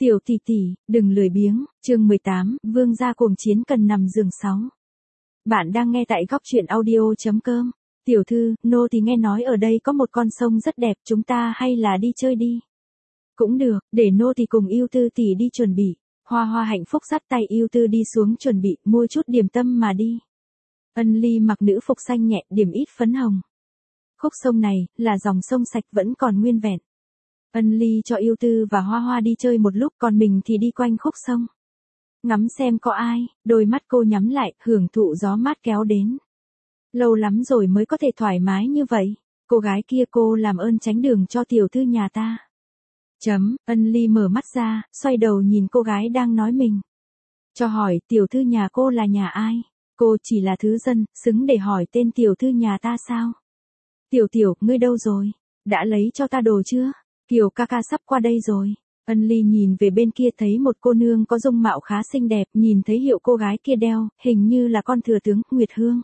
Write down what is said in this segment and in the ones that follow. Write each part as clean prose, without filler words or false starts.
Tiểu tỷ tỷ, đừng lười biếng, chương 18, vương gia cuồng chiến cần nằm giường 6. Bạn đang nghe tại góc truyện audio.com. Tiểu thư, nô thì nghe nói ở đây có một con sông rất đẹp, chúng ta hay là đi chơi đi. Cũng được, để nô thì cùng yêu tư tỷ đi chuẩn bị. Hoa Hoa hạnh phúc dắt tay yêu tư đi xuống chuẩn bị, mua chút điểm tâm mà đi. Ân Ly mặc nữ phục xanh nhẹ, điểm ít phấn hồng. Khúc sông này, là dòng sông sạch vẫn còn nguyên vẹn. Ân Ly cho yêu tư và Hoa Hoa đi chơi một lúc, còn mình thì đi quanh khúc sông. Ngắm xem có ai, đôi mắt cô nhắm lại, hưởng thụ gió mát kéo đến. Lâu lắm rồi mới có thể thoải mái như vậy. Cô gái kia, cô làm ơn tránh đường cho tiểu thư nhà ta. Ân Ly mở mắt ra, xoay đầu nhìn cô gái đang nói mình. Cho hỏi, tiểu thư nhà cô là nhà ai? Cô chỉ là thứ dân, xứng để hỏi tên tiểu thư nhà ta sao? Tiểu, ngươi đâu rồi? Đã lấy cho ta đồ chưa? Kiều ca ca sắp qua đây rồi. Ân Ly nhìn về bên kia thấy một cô nương có dung mạo khá xinh đẹp, nhìn thấy hiệu cô gái kia đeo, hình như là con thừa tướng, Nguyệt Hương.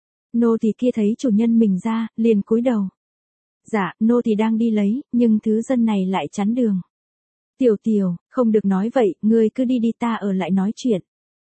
Nô tỳ kia thấy chủ nhân mình ra, liền cúi đầu. Dạ, nô tỳ đang đi lấy, nhưng thứ dân này lại chắn đường. Tiểu, không được nói vậy, ngươi cứ đi đi, ta ở lại nói chuyện.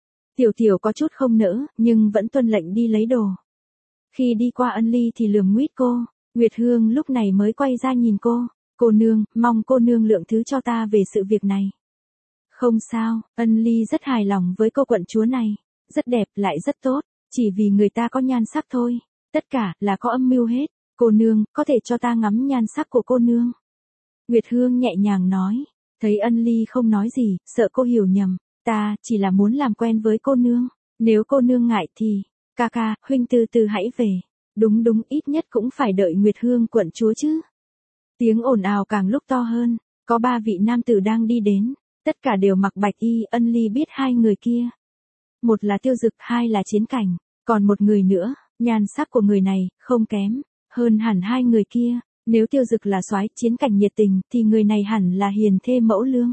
Tiểu có chút không nỡ, nhưng vẫn tuân lệnh đi lấy đồ. Khi đi qua Ân Ly thì lườm nguýt cô, Nguyệt Hương lúc này mới quay ra nhìn cô. Cô nương, mong cô nương lượng thứ cho ta về sự việc này. Không sao, Ân Ly rất hài lòng với cô quận chúa này. Rất đẹp, lại rất tốt, chỉ vì người ta có nhan sắc thôi. Tất cả là có âm mưu hết. Cô nương, có thể cho ta ngắm nhan sắc của cô nương. Nguyệt Hương nhẹ nhàng nói. Thấy Ân Ly không nói gì, sợ cô hiểu nhầm. Ta chỉ là muốn làm quen với cô nương. Nếu cô nương ngại thì, ca, huynh từ từ hãy về. Đúng, ít nhất cũng phải đợi Nguyệt Hương quận chúa chứ. Tiếng ồn ào càng lúc to hơn, có 3 vị nam tử đang đi đến, tất cả đều mặc bạch y. Ân Ly biết 2 người kia. Một là Tiêu Dực, 2 là Chiến Cảnh, còn một người nữa, nhan sắc của người này, không kém, hơn hẳn 2 người kia. Nếu Tiêu Dực là soái, Chiến Cảnh nhiệt tình, thì người này hẳn là hiền thê mẫu lương.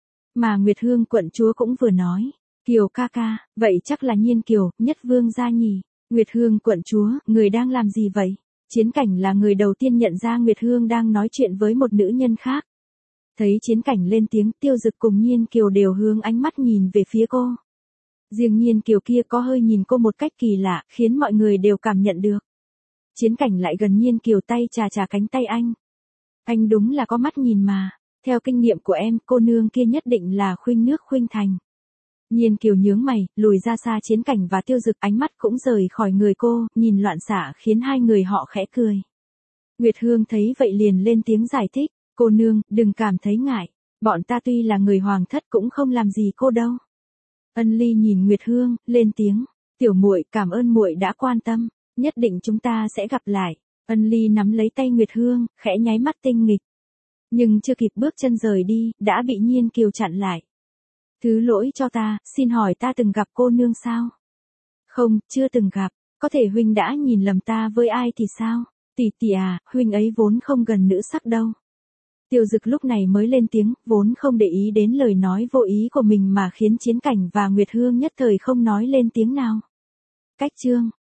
Mà Nguyệt Hương quận chúa cũng vừa nói, Kiều ca, vậy chắc là Nhiên Kiều, nhất vương gia nhỉ. Nguyệt Hương quận chúa, người đang làm gì vậy? Chiến Cảnh là người đầu tiên nhận ra Nguyệt Hương đang nói chuyện với một nữ nhân khác. Thấy Chiến Cảnh lên tiếng, Tiêu Dực cùng Nhiên Kiều đều hướng ánh mắt nhìn về phía cô. Riêng Nhiên Kiều kia có hơi nhìn cô một cách kỳ lạ, khiến mọi người đều cảm nhận được. Chiến Cảnh lại gần Nhiên Kiều, tay chà cánh tay anh. Anh đúng là có mắt nhìn mà, theo kinh nghiệm của em, cô nương kia nhất định là khuynh nước khuynh thành. Nhiên Kiều nhướng mày, lùi ra xa Chiến Cảnh và Tiêu Dực, ánh mắt cũng rời khỏi người cô, nhìn loạn xạ khiến 2 người họ khẽ cười. Nguyệt Hương thấy vậy liền lên tiếng giải thích, cô nương, đừng cảm thấy ngại, bọn ta tuy là người hoàng thất cũng không làm gì cô đâu. Ân Ly nhìn Nguyệt Hương, lên tiếng, tiểu muội, cảm ơn muội đã quan tâm, nhất định chúng ta sẽ gặp lại. Ân Ly nắm lấy tay Nguyệt Hương, khẽ nháy mắt tinh nghịch. Nhưng chưa kịp bước chân rời đi, đã bị Nhiên Kiều chặn lại. Thứ lỗi cho ta, xin hỏi ta từng gặp cô nương sao? Không, chưa từng gặp, có thể huynh đã nhìn lầm ta với ai thì sao? Tỷ à, huynh ấy vốn không gần nữ sắc đâu. Tiêu Dực lúc này mới lên tiếng, vốn không để ý đến lời nói vô ý của mình mà khiến Chiến Cảnh và Nguyệt Hương nhất thời không nói lên tiếng nào. Cách chương